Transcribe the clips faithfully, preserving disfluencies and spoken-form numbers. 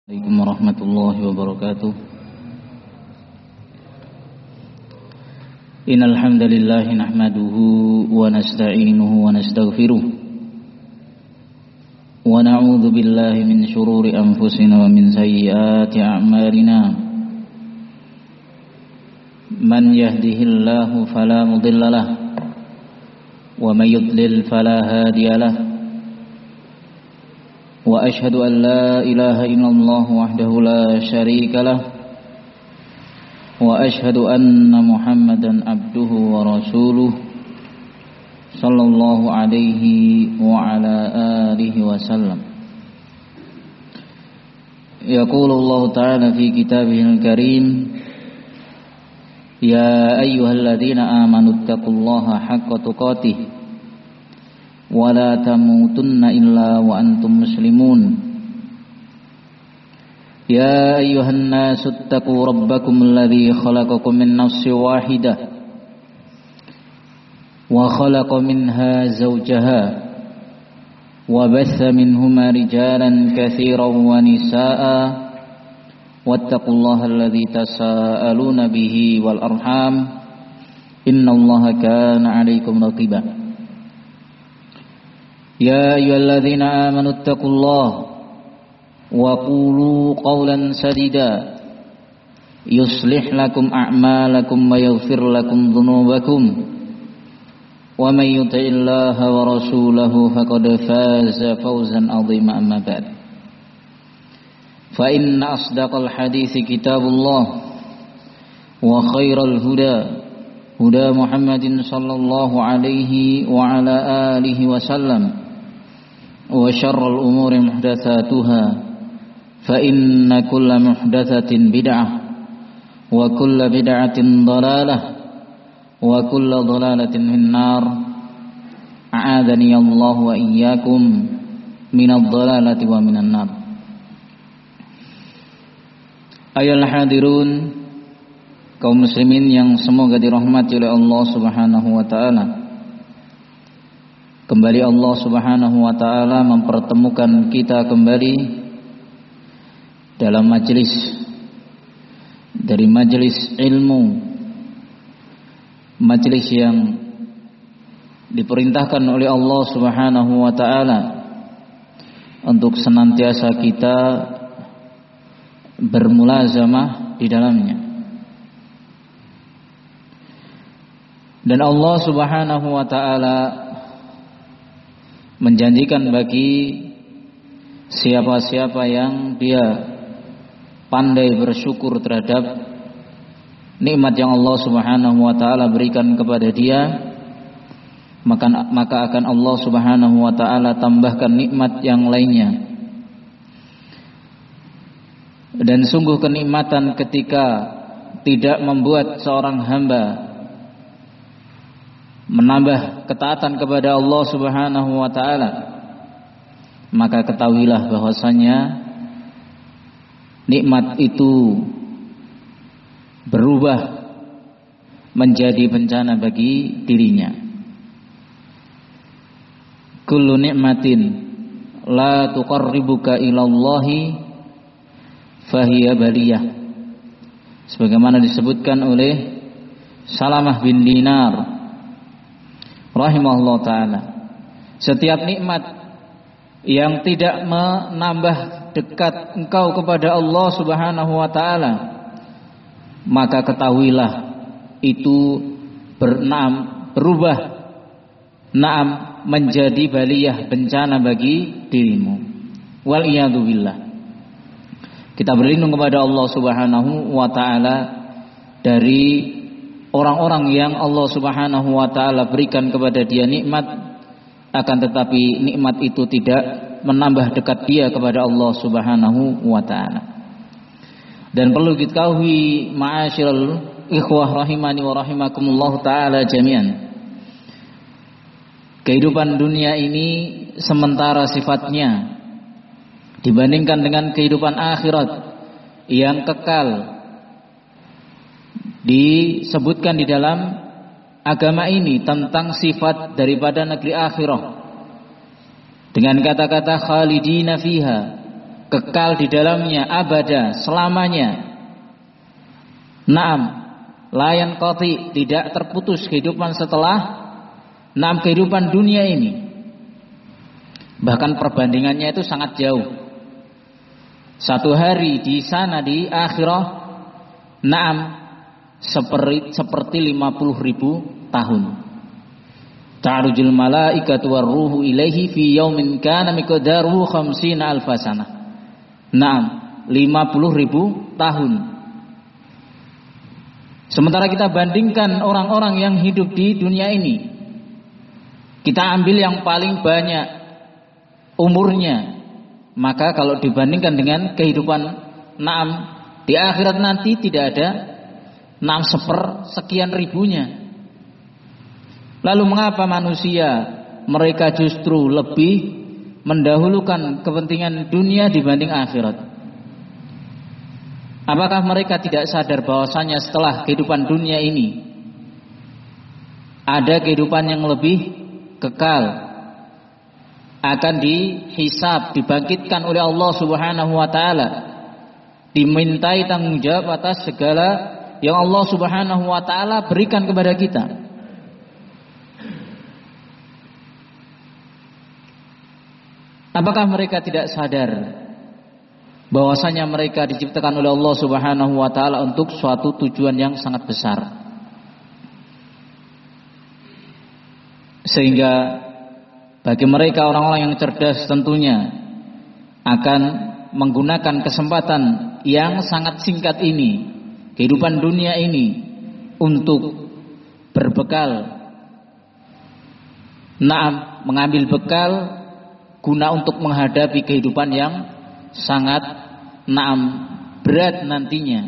Assalamualaikum warahmatullahi wabarakatuh. Innal hamdalillah nahmaduhu wa nasta'inuhu wa nastaghfiruh wa na'udzu billahi min shururi anfusina wa min sayyiati a'malina. Man yahdihillahu fala mudilla lahu wa may yudlil fala hadiya lahu. Wa ashhadu an la ilaha illallah wahdahu la syarika lah wa ashhadu anna Muhammadan abduhu wa rasuluh sallallahu alaihi wa ala alihi wa sallam. Yaqulu Allah ta'ala fi kitabihil karim, ya ayyuhalladzina amanu taqullaha haqqa tuqatih wa la tamutunna illa wa antum muslimun. Ya ayyuhan nasu ittaqu rabbakum alladhi khalaqakum min nafsin wahidah wa khalaqa minha zawjaha wa batha minhuma rijalan katsiran wa nisaa'a wattaqullaha alladhi tasaaluna bihi wal arham innallaha kana 'alaykum raqiba. Ya ayyuhalladzina amanu taqullaha wa qulu qawlan sadida yuslih lakum a'malakum wa yaghfir lakum dhunubakum wa may yuti'illaha wa rasulahu faqad faza fawzan 'azima. Amma ba'd, fa inna asdaqal hadithi kitabullah wa khairal huda huda Muhammadin sallallahu alaihi wa ala alihi wa sallam wa syarrul umuri muhdatsatuha fa inna kulla muhdatsatin bid'ah wa kulla bid'atin dhalalah wa kulla dhalalatin finnar. A'adzani Allah wa iyyakum minadh dhalalati wa minan nar. Ayol hadirun, kaum muslimin yang semoga dirahmati oleh Allah Subhanahu wa taala. Kembali Allah Subhanahu wa taala mempertemukan kita kembali dalam majelis dari majelis ilmu, majelis yang diperintahkan oleh Allah Subhanahu wa taala untuk senantiasa kita bermulazamah di dalamnya. Dan Allah Subhanahu wa taala menjanjikan bagi siapa-siapa yang dia pandai bersyukur terhadap nikmat yang Allah Subhanahu wa taala berikan kepada dia, maka maka akan Allah Subhanahu wa taala tambahkan nikmat yang lainnya. Dan sungguh kenikmatan ketika tidak membuat seorang hamba menambah ketaatan kepada Allah Subhanahu wa taala, maka ketahuilah bahwasanya nikmat itu berubah menjadi bencana bagi dirinya. Kullu ni'matin la tuqarribuka ilallahi fahiya baliyah, sebagaimana disebutkan oleh Salamah bin Dinar rahimahullah ta'ala. Setiap nikmat yang tidak menambah dekat engkau kepada Allah Subhanahu wa ta'ala, maka ketahuilah itu bernam, berubah naam menjadi baliyah, bencana bagi dirimu. Wal iyadu billah. Kita berlindung kepada Allah Subhanahu wa ta'ala dari orang-orang yang Allah Subhanahu wa ta'ala berikan kepada dia nikmat, akan tetapi nikmat itu tidak menambah dekat dia kepada Allah Subhanahu wa ta'ala. Dan perlu diketahui ma'asyiral ikhwah rahimani wa rahimakumullah ta'ala jami'an, kehidupan dunia ini sementara sifatnya dibandingkan dengan kehidupan akhirat yang kekal. Disebutkan di dalam agama ini tentang sifat daripada negeri akhirah dengan kata-kata khalidina fiha, kekal di dalamnya abada, selamanya. Naam, layan qati, tidak terputus kehidupan setelah naam kehidupan dunia ini. Bahkan perbandingannya itu sangat jauh. Satu hari di sana di akhirah, naam, seperti seperti lima puluh ribu tahun. Ta'rujul malaikatu warruhu ilaihi fi yaumin kana miqdaruhu khamsina alfa sanah. Naam, lima puluh ribu tahun. Sementara kita bandingkan orang-orang yang hidup di dunia ini, kita ambil yang paling banyak umurnya, maka kalau dibandingkan dengan kehidupan naam di akhirat nanti tidak ada naam seper sekian ribunya. Lalu mengapa manusia mereka justru lebih mendahulukan kepentingan dunia dibanding akhirat? Apakah mereka tidak sadar bahwasanya setelah kehidupan dunia ini ada kehidupan yang lebih kekal, akan dihisab, dibangkitkan oleh Allah Subhanahu wa taala, dimintai tanggung jawab atas segala yang Allah Subhanahu wa taala berikan kepada kita? Apakah mereka tidak sadar bahwasanya mereka diciptakan oleh Allah Subhanahu wa taala untuk suatu tujuan yang sangat besar? Sehingga bagi mereka orang-orang yang cerdas tentunya akan menggunakan kesempatan yang sangat singkat ini, kehidupan dunia ini, untuk berbekal, naam, mengambil bekal guna untuk menghadapi kehidupan yang sangat naam berat nantinya.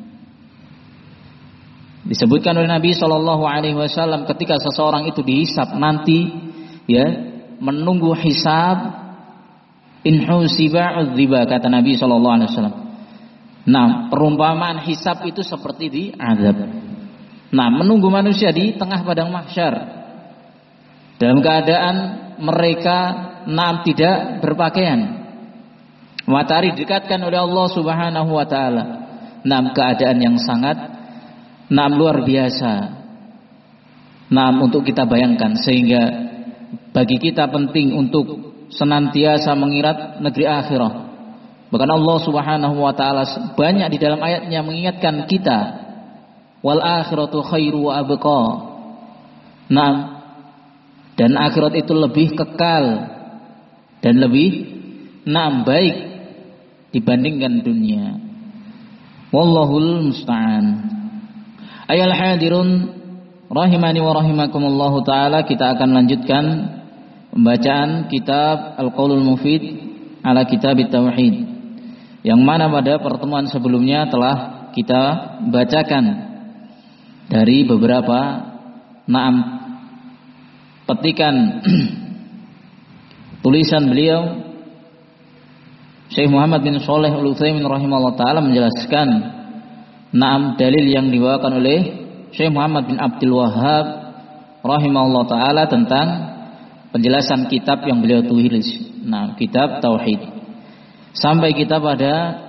Disebutkan oleh Nabi Shallallahu Alaihi Wasallam ketika seseorang itu dihisab nanti, ya, menunggu hisab, inhusiba udziba, kata Nabi Shallallahu Alaihi Wasallam. Nah, perumpamaan hisab itu seperti diazab. Nah, menunggu manusia di tengah padang mahsyar dalam keadaan mereka naam tidak berpakaian. Matahari didekatkan oleh Allah Subhanahu wa taala. Naam, keadaan yang sangat naam luar biasa. Naam, untuk kita bayangkan, sehingga bagi kita penting untuk senantiasa mengingat negeri akhirat. Bahkan Allah Subhanahu wa taala banyak di dalam ayatnya mengingatkan kita, wal akhiratu khairu wa abqa. Naam, dan akhirat itu lebih kekal dan lebih naam baik dibandingkan dunia. Wallahul musta'an. Ayal hadirun rahimani wa rahimakumullah taala, kita akan lanjutkan pembacaan kitab Al-Qaulul Mufid ala Kitab Tauhid, yang mana pada pertemuan sebelumnya telah kita bacakan dari beberapa naam petikan tulisan beliau Syekh Muhammad bin Shalih Al-Utsaimin rahimahullah taala, menjelaskan naam dalil yang dibawakan oleh Syekh Muhammad bin Abdul Wahhab rahimahullah taala tentang penjelasan kitab yang beliau tulis, nah, kitab Tauhid, sampai kita pada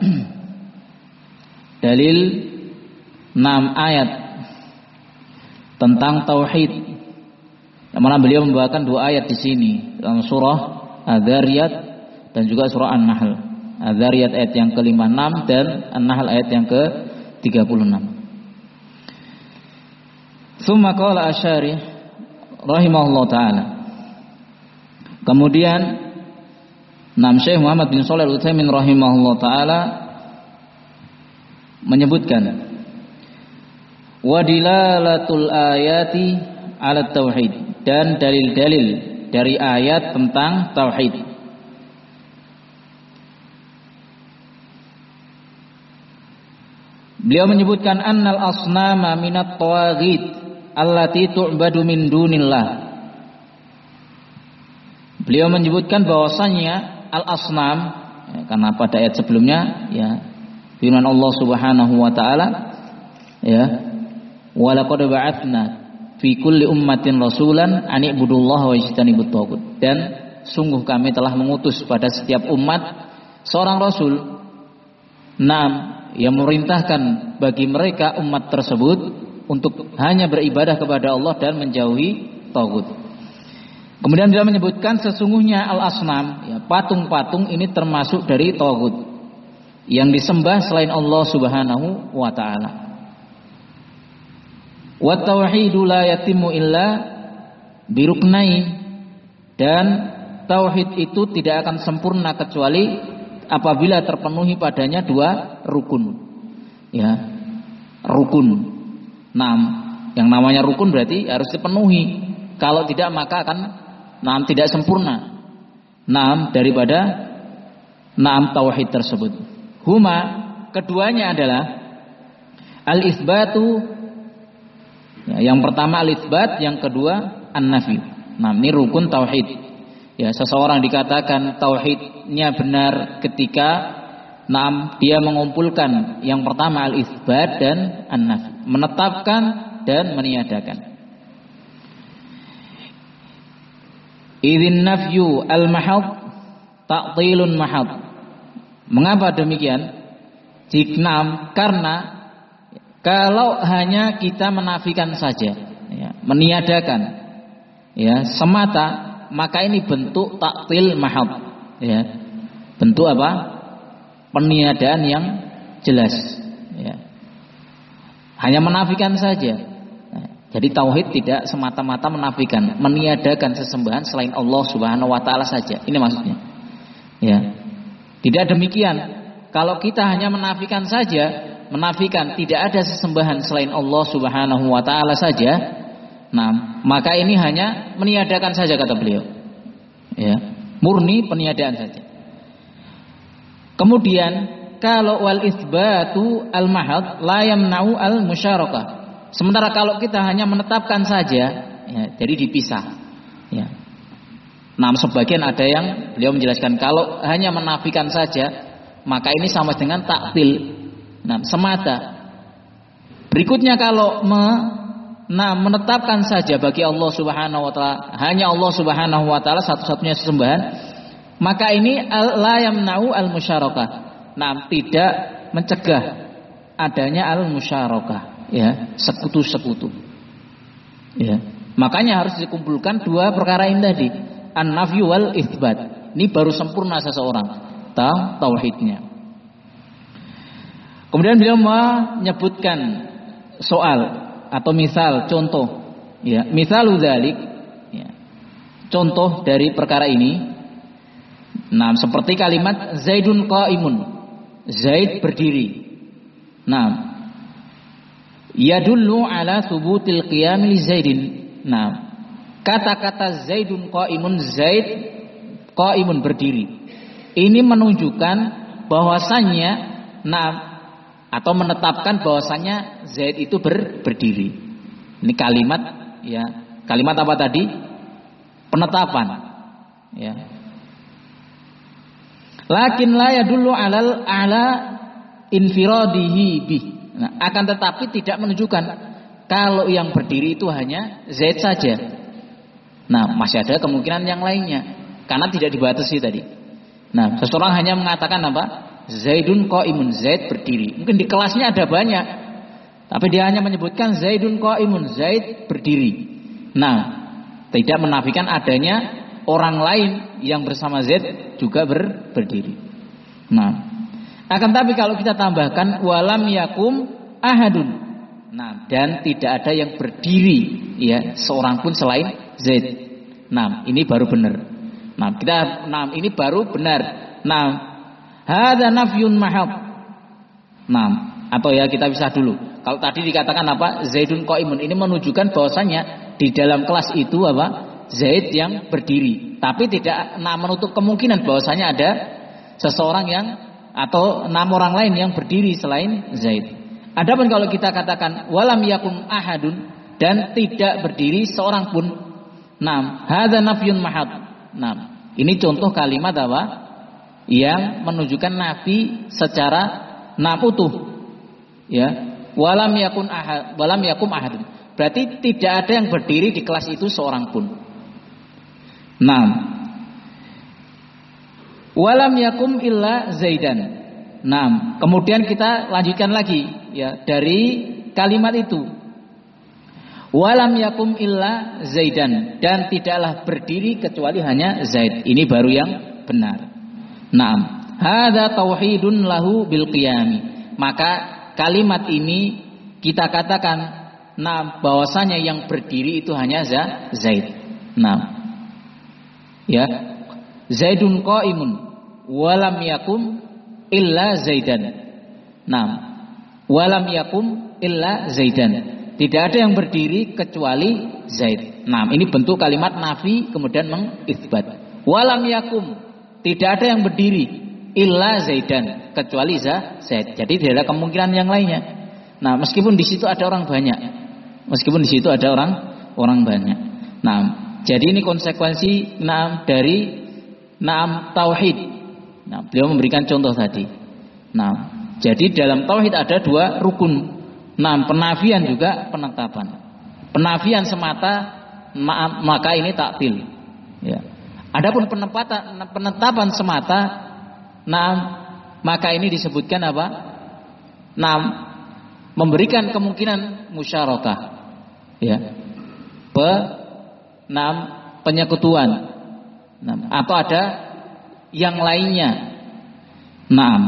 dalil enam ayat tentang tauhid, yang mana beliau membawakan dua ayat di sini dalam surah Adz-Dzariyat dan juga surah An-Nahl. Adz-Dzariyat ayat yang ke lima puluh enam dan An-Nahl ayat yang ke tiga puluh enam. Tsumma qala Asy-Syarih rahimahullah taala. Kemudian Nam Syekh Muhammad bin Shalih Al-Utsaimin rahimahullah taala menyebutkan wa dilalatul ayati ala tauhid, dan dalil-dalil dari ayat tentang tauhid. Beliau menyebutkan annal asnama minat tawaghit allati tu'badu min dunillah. Beliau menyebutkan bahwasanya al-asnam, ya, karena pada ayat sebelumnya, ya, firman Allah Subhanahu wa taala, ya, wa laqad ba'atsna fi kulli ummatin rasulan an ibudullaha wa ijtanibut taghut, dan sungguh kami telah mengutus pada setiap umat seorang rasul enam yang memerintahkan bagi mereka umat tersebut untuk hanya beribadah kepada Allah dan menjauhi taghut. Kemudian dia menyebutkan sesungguhnya al-asnam, ya, patung-patung ini termasuk dari taghut yang disembah selain Allah Subhanahu wa taala. Wa tauhidu la yatimmu illa biruknain, dan tauhid itu tidak akan sempurna kecuali apabila terpenuhi padanya dua rukun. Ya, rukun. Nah, yang namanya rukun berarti harus dipenuhi. Kalau tidak maka akan nah, tidak sempurna. Nah, daripada naam tauhid tersebut. Huma, keduanya adalah al-itsbatu, ya, yang pertama al-itsbat, yang kedua an-nafi. Nah, ini rukun tauhid. Ya, seseorang dikatakan tauhidnya benar ketika naam dia mengumpulkan yang pertama al-itsbat dan an-nafi, menetapkan dan meniadakan. Idzin nafyu al-mahad ta'tilun mahad. Mengapa demikian? Jiknam, karena kalau hanya kita menafikan saja, ya, meniadakan, ya, semata, maka ini bentuk ta'til mahad, ya. Bentuk apa? Peniadaan yang jelas, ya. Hanya menafikan saja. Jadi tauhid tidak semata-mata menafikan, meniadakan sesembahan selain Allah Subhanahu wa taala saja. Ini maksudnya. Ya. Tidak demikian. Kalau kita hanya menafikan saja, menafikan tidak ada sesembahan selain Allah Subhanahu wa taala saja, nah, maka ini hanya meniadakan saja kata beliau. Ya. Murni peniadaan saja. Kemudian kalau wal itsbatu al mahad la yamna'u al musyarakah. Sementara kalau kita hanya menetapkan saja, ya, jadi dipisah. Ya. Nah, sebagian ada yang beliau menjelaskan kalau hanya menafikan saja, maka ini sama dengan taktil. Nah, semata. Berikutnya kalau me, nah, menetapkan saja bagi Allah Subhanahu wa taala, hanya Allah Subhanahu wa taala satu-satunya sesembahan, maka ini la yamna'u al musyarakah. Nah, tidak mencegah adanya al musyarakah. Ya, sekutu-sekutu. Ya, makanya harus dikumpulkan dua perkara ini tadi, an-nafyu wal itsbat. Ini baru sempurna seseorang tahu tauhidnya. Kemudian beliau menyebutkan soal atau misal, contoh. Ya, misalu dzalik, ya, contoh dari perkara ini. Nah, seperti kalimat Zaidun qaimun. Zaid berdiri. Nah, yadullu ala thubutil qiyam li Zaidin. Nah, kata-kata Zaidun qaimun, Zaid qaimun berdiri, ini menunjukkan bahwasannya, nah, atau menetapkan bahwasannya Zaid itu ber, berdiri. Ini kalimat, ya, kalimat apa tadi? Penetapan, ya. Lakin la yadullu alal ala infiradihi bih. Nah, akan tetapi tidak menunjukkan kalau yang berdiri itu hanya Zaid saja. Nah, masih ada kemungkinan yang lainnya karena tidak dibatasi tadi. Nah, seseorang hanya mengatakan apa? Zaidun qaimun, Zaid berdiri. Mungkin di kelasnya ada banyak, tapi dia hanya menyebutkan Zaidun qaimun, Zaid berdiri. Nah, tidak menafikan adanya orang lain yang bersama Zaid juga ber, berdiri. Nah, akan tapi kalau kita tambahkan walam yakum ahadun, nah, dan tidak ada yang berdiri, ya, seorang pun selain Zaid. Nah, ini baru benar. Nah, kita, nah, ini baru benar. Nah, hadza nafyun mahab. Nah, atau ya kita bisa dulu. Kalau tadi dikatakan apa? Zaidun qaimun, ini menunjukkan bahwasanya di dalam kelas itu apa? Zaid yang berdiri. Tapi tidak, nah, menutup kemungkinan bahwasanya ada seseorang yang atau enam orang lain yang berdiri selain Zaid. Adapun kalau kita katakan walam yakum ahadun, dan tidak berdiri seorang pun, nah, hadza nafyun mahad. Nah, ini contoh kalimat apa? Yang menunjukkan nafi secara nam utuh. Ya, walam yakun ahad, walam yakum ahadun. Berarti tidak ada yang berdiri di kelas itu seorang pun. Nah, Walam yakum illa Zaidan. Nah, kemudian kita lanjutkan lagi ya dari kalimat itu. Walam yakum illa Zaidan, dan tidaklah berdiri kecuali hanya Zaid. Ini baru yang benar. Naam, hadza tauhidun lahu bil qiyami. Maka kalimat ini kita katakan nah bahwasanya yang berdiri itu hanya Zaid. Nah, ya, Zaidun qaimun walam yakum illa Zaidan. Nah, walam yakum illa Zaidan. Tidak ada yang berdiri kecuali Zaid. Nah, ini bentuk kalimat nafi kemudian mengisbat. Walam yakum, tidak ada yang berdiri illa Zaidan, kecuali Zaid. Jadi tidak ada kemungkinan yang lainnya. Nah, meskipun di situ ada orang banyak. Meskipun di situ ada orang orang banyak. Nah, jadi ini konsekuensi nah dari nah tauhid. Nah, beliau memberikan contoh tadi. Nah, jadi dalam tauhid ada dua rukun. Nah, penafian juga penetapan. Penafian semata maka ini taktil. Ya. Adapun penetapan penetapan semata, nah maka ini disebutkan apa? Nah, memberikan kemungkinan musyarakah. Ya. Pe, nah, penyekutuan. Nah, atau ada yang lainnya. Naam.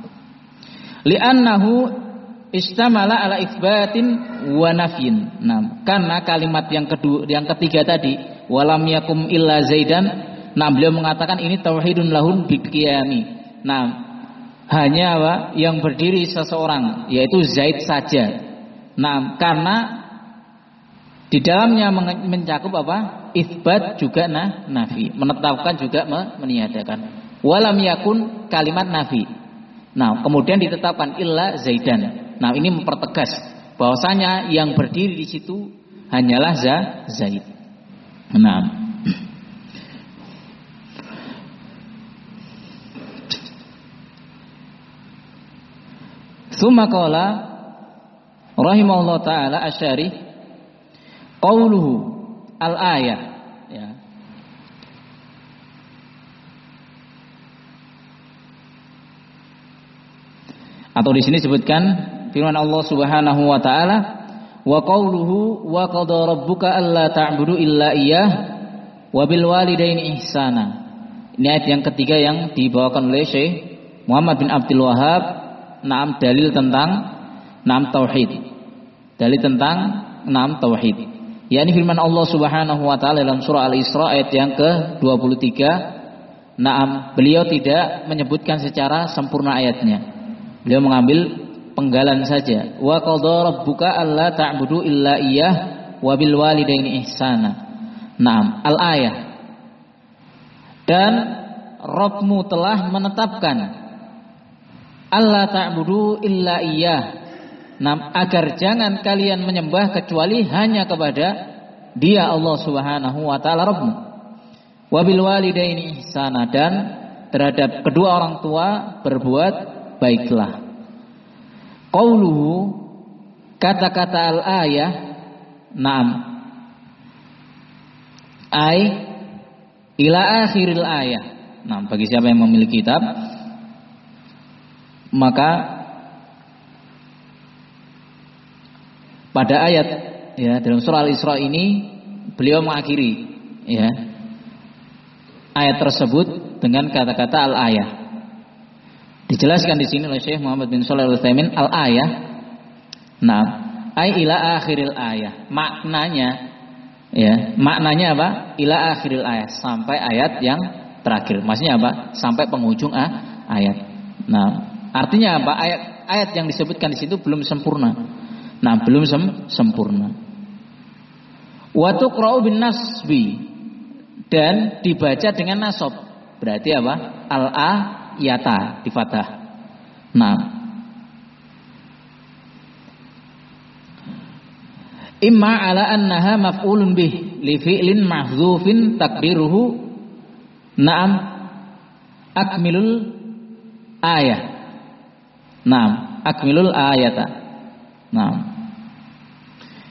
Li'annahu istamala ala itsbatin wa nafyin. Nah, karena kalimat yang kedua, yang ketiga tadi, walam yakum illa Zaidan. Nah, beliau mengatakan ini tauhidun lahun biqiyami. Nah, hanya apa? Yang berdiri seseorang, yaitu Zaid saja. Nah, karena di dalamnya mencakup apa? Itsbat juga nah, nafi, menetapkan juga meniadakan. Walam yakun kalimat nafi. Nah, kemudian ditetapkan illa Zaidan. Nah, ini mempertegas bahwasanya yang berdiri di situ hanyalah Zaid. Nah, Tsumma qala rahimahullah taala asyari qauluhu al-ayah ya. Atau di sini disebutkan firman Allah Subhanahu wa taala wa qauluhu wa qada rabbuka alla ta'budu illa iyyah wa bil walidaini ihsana. Ini ayat yang ketiga yang dibawakan oleh Syekh Muhammad bin Abdul Wahhab. Naam, dalil tentang naam tauhid. Dalil tentang naam tauhid. yakni firman Allah Subhanahu wa taala dalam surah Al-Isra ayat yang ke dua puluh tiga. Naam, beliau tidak menyebutkan secara sempurna ayatnya. Beliau mengambil penggalan saja. Wa qadha rabbuka alla ta'budu illa iyyah wa bil walidaini ihsana. Naam, al-ayah. Dan Rabbmu telah menetapkan alla ta'budu illa iyyah. Naam, agar jangan kalian menyembah kecuali hanya kepada Dia Allah Subhanahu wa taala Rabbmu. Wa bil walidaini ihsana, dan terhadap kedua orang tua berbuat baiklah. Qauluhu, kata-kata al-ayah, naam, ai ila akhiril ayah. Nah, bagi siapa yang memiliki kitab, maka pada ayat ya dalam surah Al-Isra ini beliau mengakhiri ya ayat tersebut dengan kata-kata al-ayah. Dijelaskan di sini oleh Syekh Muhammad bin Shalih Al-Utsaimin, al-ayah, nah, ai ila akhiril ayah. Maknanya ya, maknanya apa? Ila akhiril ayah, sampai ayat yang terakhir. Maksudnya apa? Sampai penghujung ah, ayat. Nah, artinya apa? Ayat ayat yang disebutkan di situ belum sempurna. Nah, belum sem sempurna. Wa tuqra'u bin nasbi, dan dibaca dengan nasab. Berarti apa? Al-ayata di fathah. Nah, imma ala annaha maf'ulun bih li fi'lin mahdzufin takdiruhu na'am akmilul ayah. Naam, akmilul ayata. Nah,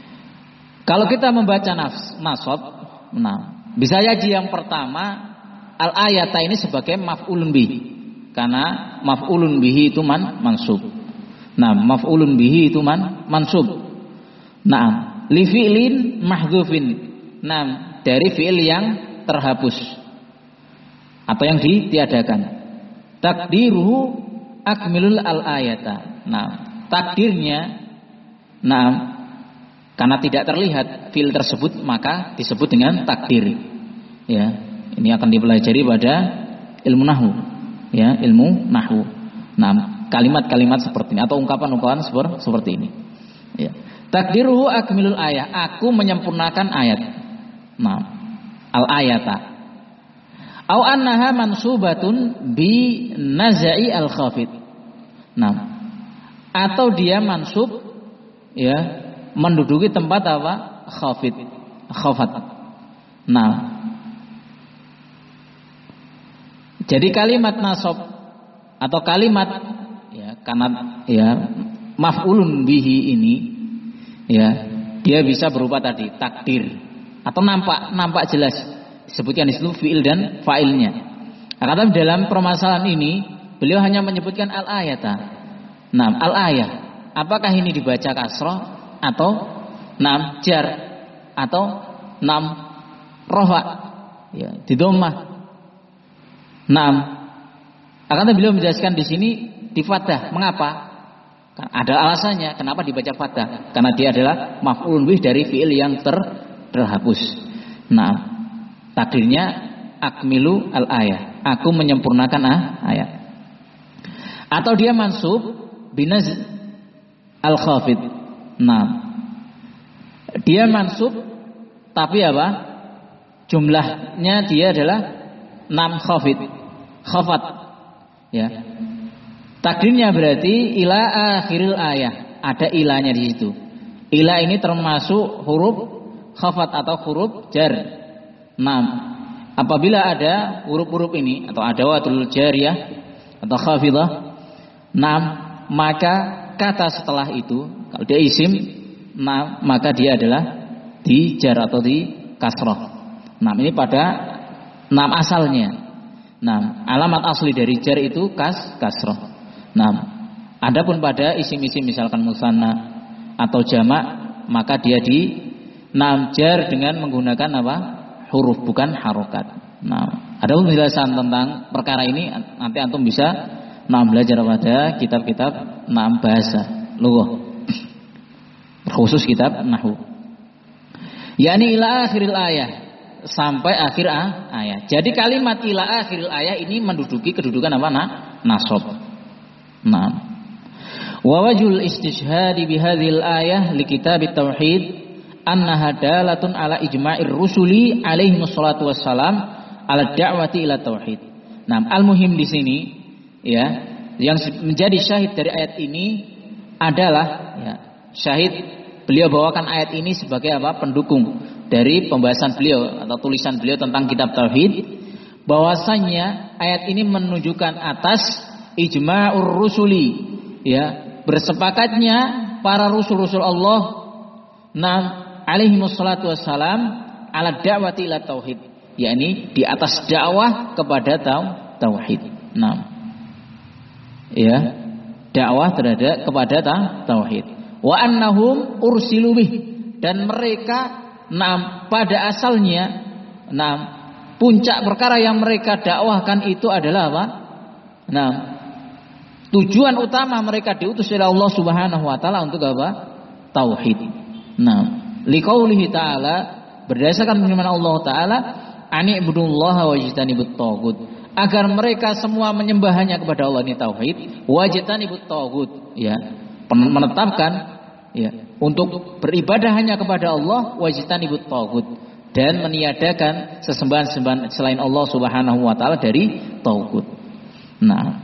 kalau kita membaca nafs, nasab, nah, bisa jadi yang pertama al-ayata ini sebagai maf'ulun bihi. Karena maf'ulun bihi itu man mansub. Nah, maf'ulun bihi itu man mansub. Nah, li fi'lin mahdzufin. Nah, dari fi'il yang terhapus atau yang ditiadakan. Takdiruhu akmilul al-ayata. Nah, takdirnya nah karena tidak terlihat fi'il tersebut maka disebut dengan takdir. Ya, ini akan dipelajari pada ilmu nahwu. Ya, ilmu nahwu. Nah, kalimat-kalimat seperti ini atau ungkapan-ungkapan seperti ini. Ya. Takdiruhu akmilul ayah. Aku menyempurnakan ayat. Nah, al-ayata. Au annaha mansubatun bi nazai al-khafid. Nah, atau dia mansub ya menduduki tempat apa? Khafid. Khafat. Nah, jadi kalimat nasab atau kalimat ya karena ya maf'ulun bihi ini ya dia bisa berupa tadi takdir atau nampak nampak jelas disebutkan di situ fiil dan fa'ilnya. Karena dalam permasalahan ini beliau hanya menyebutkan al-ayata. Nah, al-ayah apakah ini dibaca kasrah atau nam jar atau nam rofa ya di dhammah. Nam akan beliau menjelaskan di sini di fathah. Mengapa? Ada alasannya kenapa dibaca fathah. Karena dia adalah maf'ulun bih dari fiil yang ter, terhapus. Nah, takdirnya akmilu al-ayah. Aku menyempurnakan ah, ayat. Atau dia mansub binaz al-khafid. Nah, dia mansub tapi apa? Jumlahnya dia adalah nam khafid. Khafat. Ya. Takdirnya berarti ila akhiril ayah. Ada ilahnya di situ. Ilah ini termasuk huruf khafat atau huruf jar. Nam. Apabila ada huruf-huruf ini atau adawatul jariyah atau khafidah, nam, maka kata setelah itu kalau dia isim, nam, maka dia adalah di jar atau di kasrah. Nam ini pada nam asalnya. Nah, alamat asli dari jar itu kas kasroh. Nah, adapun pada isim-isim misalkan musanna atau jamak, maka dia di nam jar dengan menggunakan apa? Huruf bukan harokat. Nah, ada penjelasan tentang perkara ini nanti antum bisa nah belajar pada kitab-kitab nam bahasa lughah. Khusus kitab nahwu. Yani ila akhiril ayah. Sampai akhir ayat. Jadi kalimat ila akhiril ayat ini menduduki kedudukan apa? Nah, nasab. Nah. Wa wajhul istishhadi bi hadhil ayah li kitab at-tauhid annaha dalatun ala ijma'ir rusuli alaihi wassalatu wassalam ala da'wati ila tauhid. Nah, al-muhim di sini ya, yang menjadi syahid dari ayat ini adalah ya, syahid beliau bawakan ayat ini sebagai apa? Pendukung dari pembahasan beliau atau tulisan beliau tentang kitab tauhid, bahwasanya ayat ini menunjukkan atas ijma'ur rusuli, ya, bersepakatnya para rasul-rasul Allah nam alaihi wassalatu wassalam ala da'wati ila tauhid, yakni di atas dakwah kepada tauhid. Nah, ya, dakwah terhadap kepada tauhid. Wa annahum ursilu bih, dan mereka nah, pada asalnya, nah, puncak perkara yang mereka dakwahkan itu adalah apa? Nah, tujuan utama mereka diutus oleh Allah Subhanahu wa taala untuk apa? Tauhid. Nah, liqaulihi ta'ala, berdasarkan firman Allah taala, ani'budullaha wajtanibut taghut, agar mereka semua menyembah hanya kepada Allah, ini tauhid, wajtanibut taghut, ya, menetapkan ya, untuk beribadah hanya kepada Allah, wajtanibut taghut, dan meniadakan sesembahan-sembahan selain Allah Subhanahu wa taala dari taghut. Nah,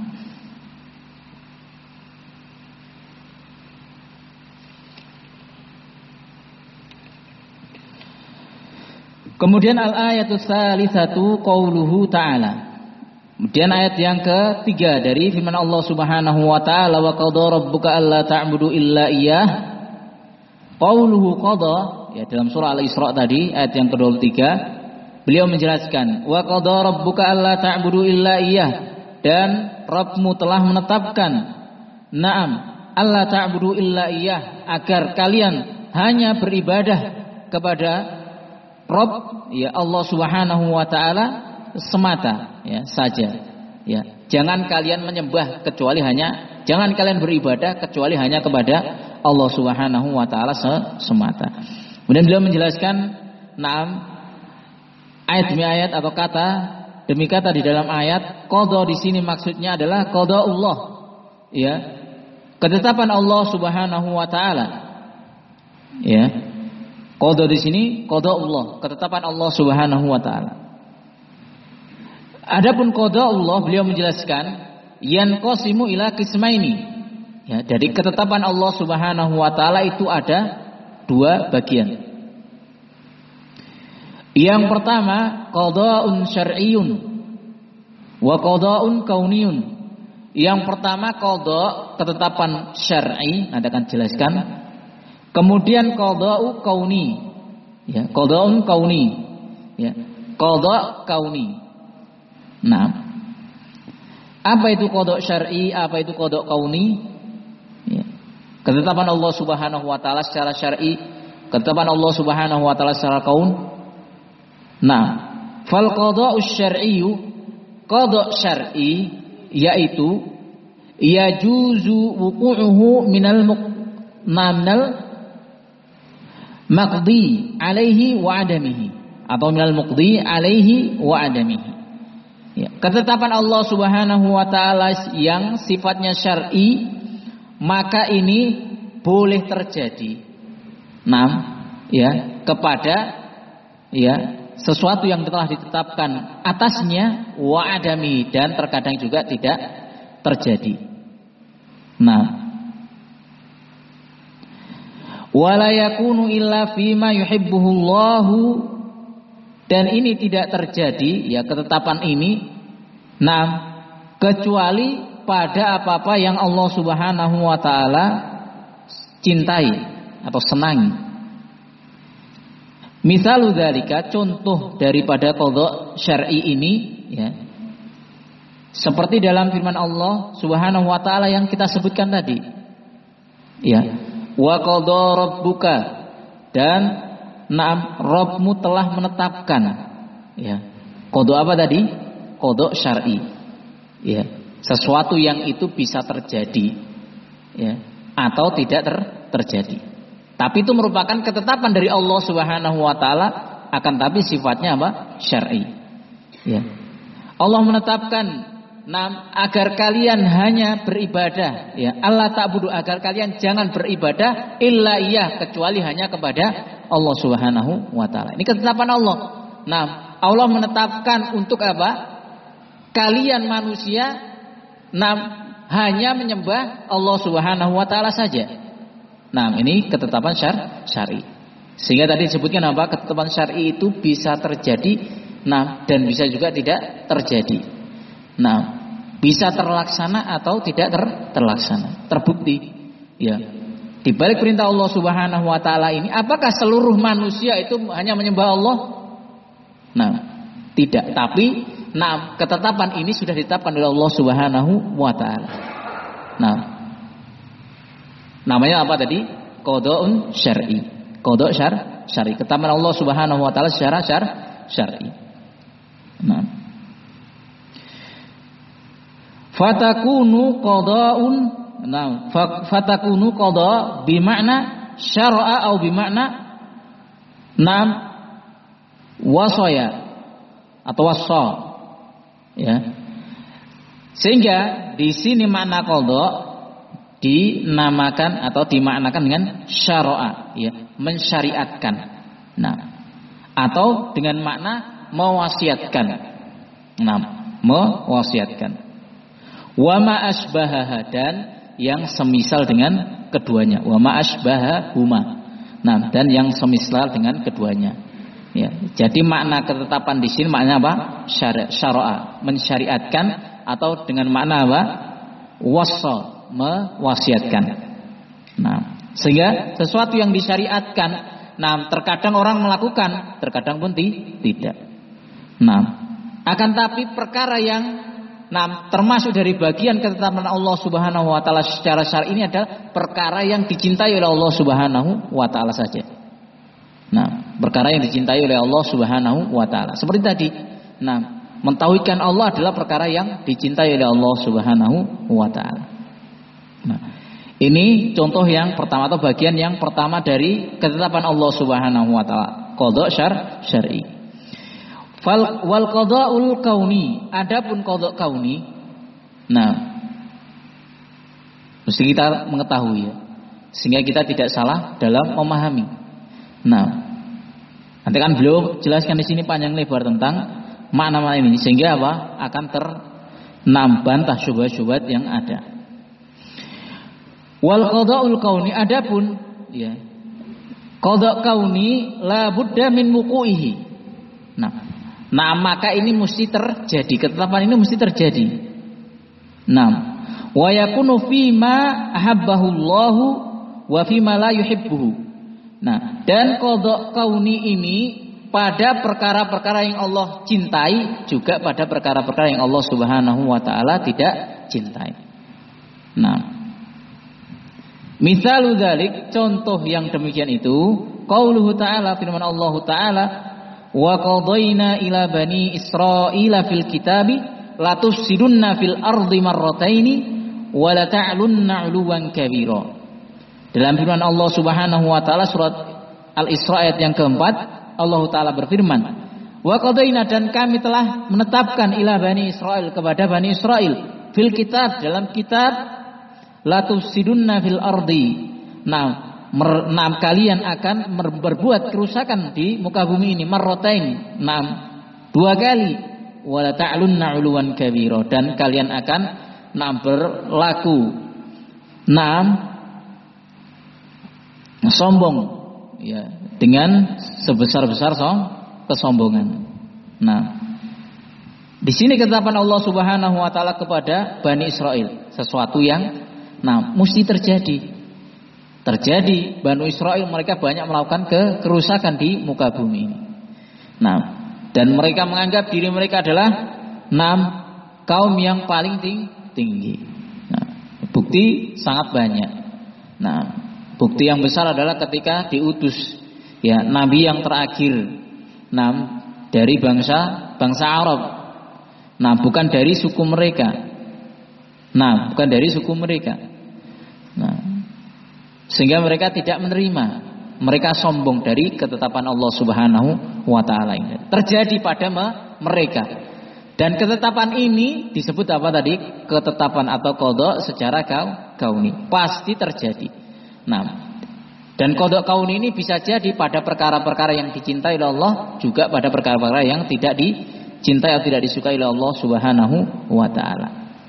kemudian al-ayatu tsalitsatu qauluhu ta'ala. Kemudian ayat yang ketiga dari firman Allah Subhanahu wa taala, wa qadara rabbuka alla ta'budu illa iyyah. Qauluhu qada, ya, dalam surah Al-Isra tadi ayat yang kedua puluh tiga, beliau menjelaskan, wa qadha rabbuka alla ta'budu illa iyyah, dan Rabbmu telah menetapkan, na'am, alla ta'budu illa iyyah, agar kalian hanya beribadah kepada Rabb, ya Allah Subhanahu wa taala semata, ya saja, ya. Jangan kalian menyembah kecuali hanya, jangan kalian beribadah kecuali hanya kepada Allah Subhanahu wa taala semata. Kemudian beliau menjelaskan, na'am, ayat demi ayat atau kata demi kata di dalam ayat, qadha di sini maksudnya adalah qada'ullah, ya. Ketetapan Allah Subhanahu wa taala. Ya. Qadha di sini qada'ullah, ketetapan Allah Subhanahu wa taala. Adapun qada'ullah, beliau menjelaskan, yanqasimu ila qismaini. Ya, dari ketetapan Allah Subhanahu wa taala itu ada dua bagian. Yang pertama, qada'un syar'iyyun wa qada'un kauniyun. Yang pertama qadha, ketetapan syar'i, Anda akan jelaskan. Kemudian qada'u kauni. Ya, qada'un kauni. Ya, qada' kauni. Nah, apa itu qada' syar'i, apa itu qada' kauni? Ya. Ketetapan Allah Subhanahu wa taala secara syar'i, ketetapan Allah Subhanahu wa taala secara kaun. Nah, fal qada'u syar'iyyu, qada' syar'i yaitu yajuzu wuqu'uhu minal muqnanal maqdi alaihi wa adamihi, atau minal muqdi alaihi wa adamihi. Ya, ketetapan Allah Subhanahu wa taala yang sifatnya syar'i, maka ini boleh terjadi. Nah, ya, kepada, ya, sesuatu yang telah ditetapkan atasnya, wa adami, dan terkadang juga tidak terjadi. Nah, wala yakunu illa fima yuhibbuhullahu, dan ini tidak terjadi, ya, ketetapan ini, nah, kecuali pada apa-apa yang Allah Subhanahu wa taala cintai atau senangi. Misalu dzalika, contoh daripada qadha syar'i ini, ya, seperti dalam firman Allah Subhanahu wa taala yang kita sebutkan tadi. Ya, wa qadha rabbuka, dan na'am, Rabbmu telah menetapkan. Ya. Qadha apa tadi? Qadha syar'i. Ya, sesuatu yang itu bisa terjadi, ya, atau tidak ter terjadi. Tapi itu merupakan ketetapan dari Allah Subhanahu wa taala, akan tapi sifatnya apa? Syar'i. Ya. Allah menetapkan, nah, agar kalian hanya beribadah, ya, Allah ta'budu, agar kalian jangan beribadah illa iyyah, kecuali hanya kepada Allah Subhanahu wa taala. Ini ketetapan Allah. Nah, Allah menetapkan untuk apa? Kalian manusia, nah, hanya menyembah Allah Subhanahu wa taala saja. Nah, ini ketetapan syar syar'i. Sehingga tadi disebutkan apa? Ketetapan syar'i itu bisa terjadi, nah, dan bisa juga tidak terjadi. Nah, bisa terlaksana atau tidak ter terlaksana. Terbukti, ya. Di balik perintah Allah Subhanahu wa taala ini, apakah seluruh manusia itu hanya menyembah Allah? Nah, tidak. Tapi, nah, ketetapan ini sudah ditetapkan oleh Allah Subhanahu wa taala. Nah, namanya apa tadi? Qada'un syar'i. Qada' syar syar'i. Ketetapan Allah Subhanahu wa taala secara syar syar'i. Nah, fatakunu qada'un, nah, fatakunu qada' bimakna syara'a atau bimakna, nam, wasaya atau wasa, ya. Sehingga di sini makna qada' dinamakan atau dimaknakan dengan syara'a, ya, mensyariatkan. Nah, atau dengan makna mewasiatkan. Nah, mewasiatkan. Wa ma asbahaha, dan yang semisal dengan keduanya. Wa ma asbahahuma. Nah, dan yang semisal dengan keduanya. Ya, jadi makna ketetapan di sini maknanya apa? Syara'a, mensyariatkan, atau dengan makna apa? Wassa, mewasiatkan. Nah, sehingga sesuatu yang disyariatkan, nah, terkadang orang melakukan, terkadang pun tidak. Nah, akan tapi perkara yang nah termasuk dari bagian ketetapan Allah Subhanahu wa taala secara syar'i ini adalah perkara yang dicintai oleh Allah Subhanahu wa taala saja. Nah, perkara yang dicintai oleh Allah Subhanahu wa taala. Seperti tadi, nah, mentauhidkan Allah adalah perkara yang dicintai oleh Allah Subhanahu wa taala. Nah, ini contoh yang pertama atau bagian yang pertama dari ketetapan Allah Subhanahu wa taala, qada syar syar'i. Fal wal qada'ul kauni, adapun qada' kauni, nah, mesti kita mengetahui ya, sehingga kita tidak salah dalam memahami. Nah, nanti kan beliau jelaskan di sini panjang lebar tentang makna-makna ini, sehingga apa? Akan ternambantah syubhat-syubhat yang ada. Wal qada'ul kauni, adapun ya, qada' kauni la budda min wuqu'ihi. Nah, Nah maka ini mesti terjadi, ketetapan ini mesti terjadi. Nah, wa yakunu fima ahabbahu Allahu wa fima la yuhibbuhu. Nah, dan qada kauni ini pada perkara-perkara yang Allah cintai, juga pada perkara-perkara yang Allah Subhanahu wa taala tidak cintai. Nah, misalu dzalik, contoh yang demikian itu qauluhu ta'ala, firman Allah taala, wa qadayna ila bani Israila fil kitabi la tufsidunna fil ardi marrataini wa la ta'lunna 'uluwan kabira. Dalam firman Allah Subhanahu wa taala surat Al-Isra ayat yang keempat, Allah taala berfirman, wa qadayna, dan kami telah menetapkan ila bani Israil, kepada bani Israil, fil kitab, dalam kitab, la tufsidunna fil ardi. Nah, enam kalian akan berbuat kerusakan di muka bumi ini, marrotain, enam, dua kali, wala ta'lunna 'uluwan kabira, dan kalian akan enam berlaku enam sombong ya, dengan sebesar-besar kesombongan. Nah, di sini ketetapan Allah Subhanahu wa taala kepada Bani Israel, sesuatu yang nah mesti terjadi. Terjadi, Bani Israel mereka banyak melakukan ke kerusakan di muka bumi ini. Nah, dan mereka menganggap diri mereka adalah enam kaum yang paling tinggi. Nah, bukti sangat banyak. Nah, bukti yang besar adalah ketika diutus ya nabi yang terakhir, enam dari bangsa bangsa Arab. Nah, bukan dari suku mereka. Nah, bukan dari suku mereka. Nah, sehingga mereka tidak menerima, mereka sombong dari ketetapan Allah Subhanahu wa taala ini. Terjadi pada mereka. Dan ketetapan ini disebut apa tadi? Ketetapan atau qada secara kauni. Pasti terjadi. Nah, dan qada kauni ini bisa jadi pada perkara-perkara yang dicintai oleh Allah, juga pada perkara-perkara yang tidak dicintai atau tidak disukai oleh Allah Subhanahu wa taala.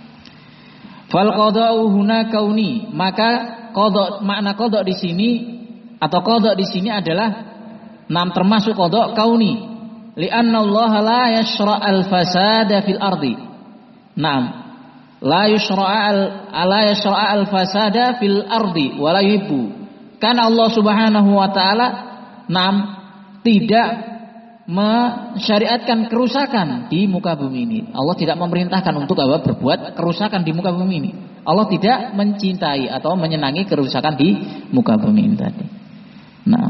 Fal qada'u huna kauni, maka qada, makna qada di sini atau qada di sini adalah enam termasuk qada kauni. Li'anna Allah la yashra' al-fasada fil ardi. Naam. La yashra' la yashra' al-fasada fil ardi wa la yuhibbu. Karena Allah Subhanahu wa taala enam tidak mensyariatkan kerusakan di muka bumi ini. Allah tidak memerintahkan untuk apa? Berbuat kerusakan di muka bumi ini. Allah tidak mencintai atau menyenangi kerusakan di muka bumi ini tadi. Nah,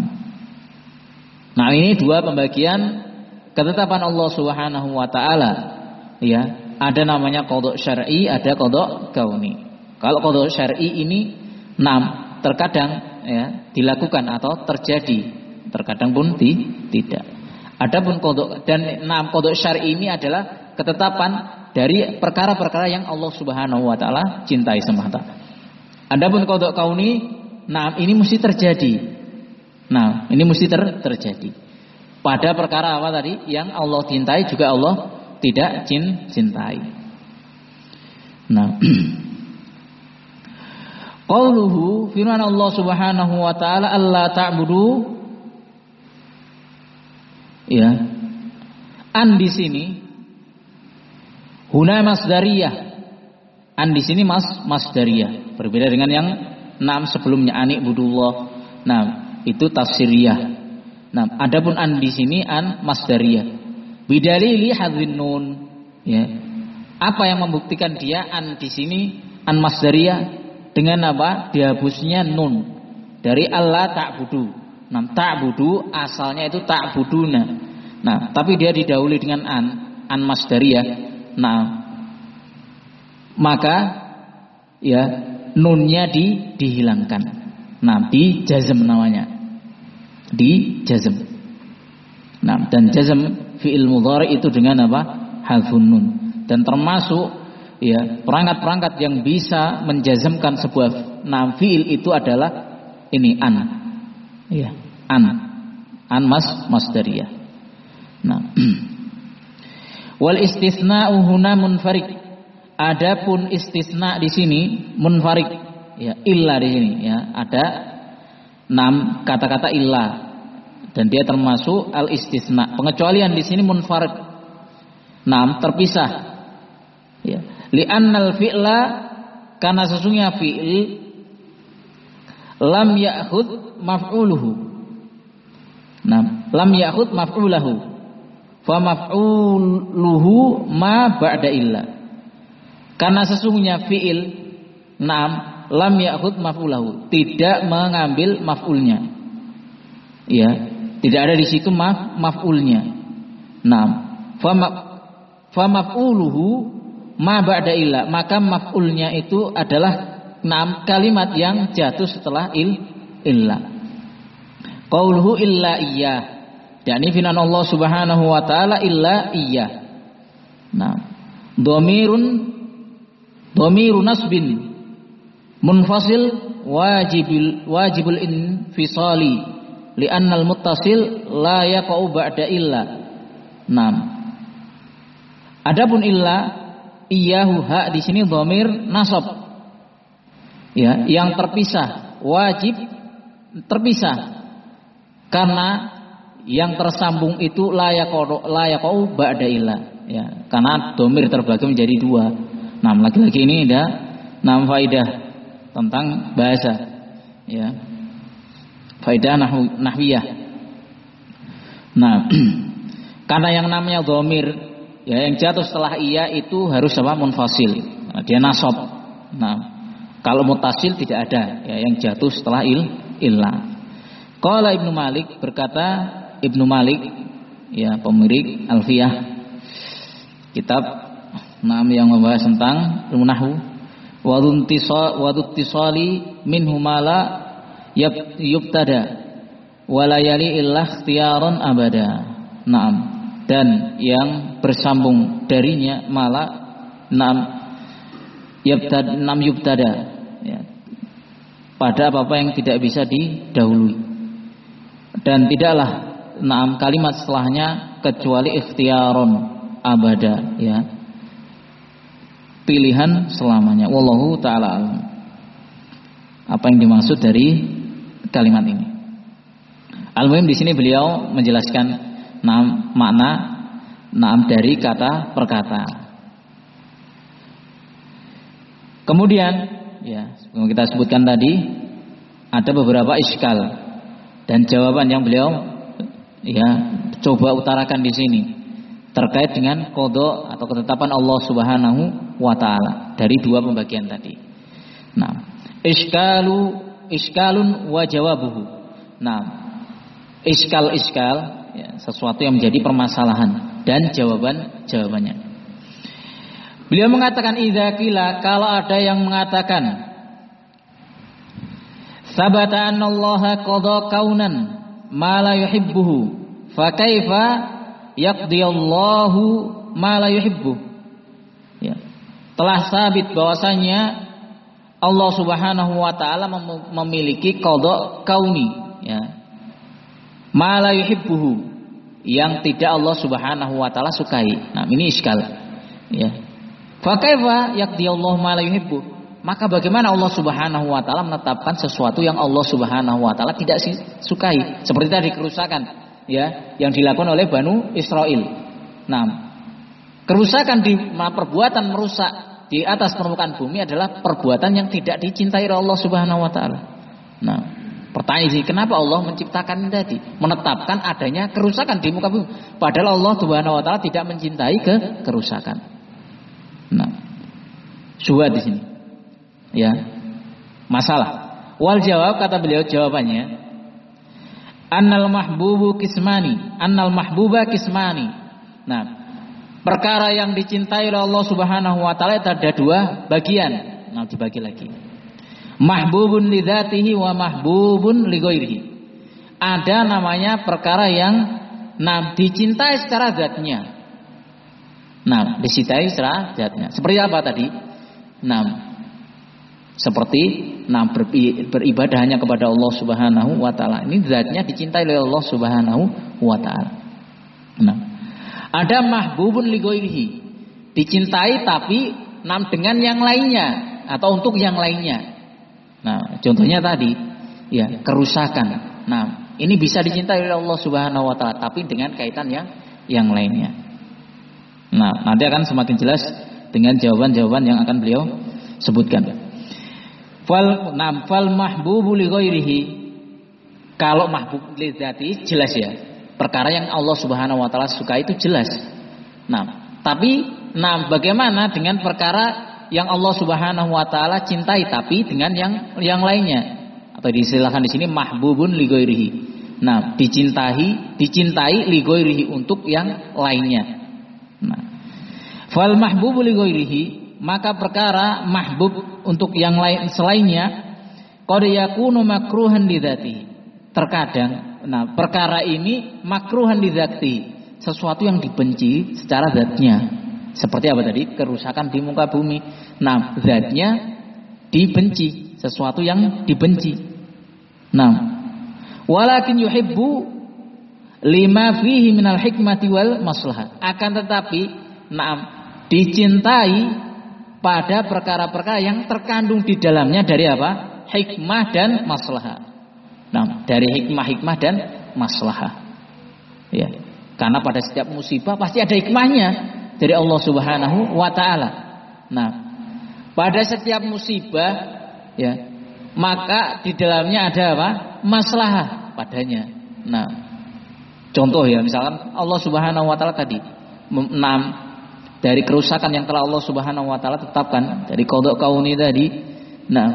nah ini dua pembagian ketetapan Allah Subhanahu wa taala. Ya, ada namanya qada syar'i, ada qada kauni. Kalau qada syar'i ini enam terkadang ya dilakukan atau terjadi, terkadang pun di, tidak. Adapun qada dan enam qada syar'i ini adalah ketetapan dari perkara-perkara yang Allah Subhanahu wa taala cintai semata. Adapun qada kauni, nah ini mesti terjadi. Nah, ini mesti ter, terjadi. Pada perkara apa tadi? Yang Allah cintai juga Allah tidak cin, cintai. Nah, qauluhu, firman Allah Subhanahu wa taala, alla ta'budu, ya. An di sini huna masdariyah. An di sini mas masdariyah. Berbeda dengan yang enam sebelumnya, ani budullah. Nah, itu tafsiriyah. Nah, adapun an di sini an masdariyah. Bidalili hadzin nun, ya. Apa yang membuktikan dia an di sini an masdariyah dengan apa? Dihapusnya nun dari Allah ta'budu. Nah, ta'budu asalnya itu ta'buduna. Nah, tapi dia didahului dengan an, an masdariyah. Nah, maka ya nunnya di dihilangkan. Nah, di jazm namanya. Di jazm. Nah, dan jazm fi'il mudhari itu dengan apa? Hadzfun nun. Dan termasuk ya perangkat-perangkat yang bisa menjazmkan sebuah nam fi'il itu adalah ini an. Ya, an. An mas masdariyah. Nah. Wal istisna'u huna munfarid. Adapun istisna di sini munfarid. Ya, illa di sini ya, ada enam kata-kata illa. Dan dia termasuk al-istisna. Pengecualian di sini munfarid. Nam terpisah. Ya. Li'annal fi'la karena sesungguhnya fi'il lam ya'khud maf'uluhu. Nam, lam ya'khud maf'ulahu. Fa maf'uluhu ma ba'da illa. Karena sesungguhnya fi'il nam lam ya'khud maf'ulahu, tidak mengambil maf'ulnya. Ya. Tidak ada di situ maf maf'ulnya. Naam. Fa maf'uluhu ma ba'da illa, maka maf'ulnya itu adalah naam kalimat yang jatuh setelah il illa. Qauluhu illa iyyah. Dan ini firman Allah Subhanahu wa taala illa iyyah. Nah, dhamirun dhamiru nasbin munfasil wajibul wajibul infisali. Li'annal muttasil la yaqa'u ba'da illa. Naam. Adapun illa iyyahu ha di sini dhamir nasab. Ya, yang terpisah, wajib terpisah. Karena yang tersambung itu la yaqa'u la yaqa'u ba'da illa. Ya, karena dhamir terbagi menjadi dua. Nah, lagi-lagi ini ada enam faidah tentang bahasa. Ya. Faidah nahwu, nahwiyah. Nah, karena yang namanya dhamir ya yang jatuh setelah iya itu harus apa? Munfasil. Nah, dia nasab. Nah, kalau mutasil tidak ada ya yang jatuh setelah il illa. Qala Ibnu Malik, berkata Ibnu Malik ya pemilik Alfiyah, kitab nam yang membahas tentang ilmu nahwu. Wa dzuntisali minhu mala yubtada walayali illah ikhtiyaran abada. Naam. Dan yang bersambung darinya malah naam yubtada nam yubtada ya. Pada apa-apa yang tidak bisa didahului. Dan tidaklah naam kalimat setelahnya kecuali ikhtiyaran abada ya. Pilihan selamanya. Wallahu taala alam. Apa yang dimaksud dari kalimat ini? Al-muhim di sini beliau menjelaskan naam makna naam dari kata per kata. Kemudian ya, seperti kita sebutkan tadi ada beberapa iskal dan jawaban yang beliau ya coba utarakan di sini terkait dengan qada atau ketetapan Allah Subhanahu wa taala dari dua pembagian tadi. Nah, iskalu iskalun wa jawabuhu. Nah, iskal-iskal ya, sesuatu yang menjadi permasalahan dan jawaban jawabannya. Beliau mengatakan idza qila, kalau ada yang mengatakan sabata annallaha qada kaunan ma la yuhibbuhu fa kaifa yaqdiyallahu ma la yuhibbu. Ya. Telah sabit bahwasanya Allah Subhanahu wa taala memiliki qada kauni ya. Ma la yuhibbuhu, yang tidak Allah Subhanahu wa taala sukai. Nah, ini iskal. Ya. Fa kaifa yaqdiyallahu ma la yuhibbu? Maka bagaimana Allah Subhanahu wa taala menetapkan sesuatu yang Allah Subhanahu wa taala tidak sukai? Seperti tadi kerusakan ya yang dilakukan oleh Banu Israel. Nah, kerusakan di perbuatan merusak di atas permukaan bumi adalah perbuatan yang tidak dicintai oleh Allah Subhanahu wa taala. Nah, Pertanyaan sih, kenapa Allah menciptakan tadi, menetapkan adanya kerusakan di muka bumi, padahal Allah Subhanahu wa taala tidak mencintai ke kerusakan. Nah, syubhat di sini. Ya. Masalah. Wal jawab, kata beliau jawabannya, annal mahbubu kismani, annal mahbuba kismani. Nah, perkara yang dicintai oleh Allah Subhanahu wa taala itu ada dua bagian. Nah, dibagi lagi. Mahbubun li dzatihi wa mahbubun li ghairihi. Ada namanya perkara yang nah dicintai secara zatnya. Nah, dicintai secara zatnya. Seperti apa tadi? Nah, seperti nah beribadah hanya kepada Allah Subhanahu wa taala. Ini zatnya dicintai oleh Allah Subhanahu wa taala. Nah, ada mahbubun li ghairihi. Dicintai tapi nah dengan yang lainnya atau untuk yang lainnya. Nah, contohnya tadi ya, kerusakan. Nah, ini bisa dicintai oleh Allah Subhanahu wa taala tapi dengan kaitan yang yang lainnya. Nah, nanti akan semakin jelas dengan jawaban-jawaban yang akan beliau sebutkan. Fal nam fal mahbubu li ghairihi. Kalau mahbub li dzati jelas ya. Perkara yang Allah Subhanahu wa taala suka itu jelas. Nah, tapi nah bagaimana dengan perkara yang Allah Subhanahu wa taala cintai tapi dengan yang yang lainnya, atau diistilahkan di sini mahbubun li ghairihi. Nah, dicintai, dicintai li ghairihi untuk yang lainnya. Nah, fal mahbubu li ghairihi, maka perkara mahbub untuk yang lain selainnya qad yakunu makruhan li dzatihi. Terkadang nah perkara ini makruhan li dzatihi, sesuatu yang dibenci secara zatnya. Seperti apa tadi? Kerusakan di muka bumi. Nah, zatnya dibenci, sesuatu yang dibenci. Nah, walakin yuhibbu lima fihi minal hikmati wal maslahah. Akan tetapi, nah, dicintai pada perkara-perkara yang terkandung di dalamnya dari apa? Hikmah dan maslahah. Nah, dari hikmah-hikmah dan maslahah. Ya. Karena pada setiap musibah pasti ada hikmahnya dari Allah Subhanahu wa taala. Nah, pada setiap musibah ya, maka di dalamnya ada apa? Maslahah padanya. Nah, contoh ya, misalkan Allah Subhanahu wa taala tadi enam dari kerusakan yang telah Allah Subhanahu wa taala tetapkan dari qada kauni tadi. Nah,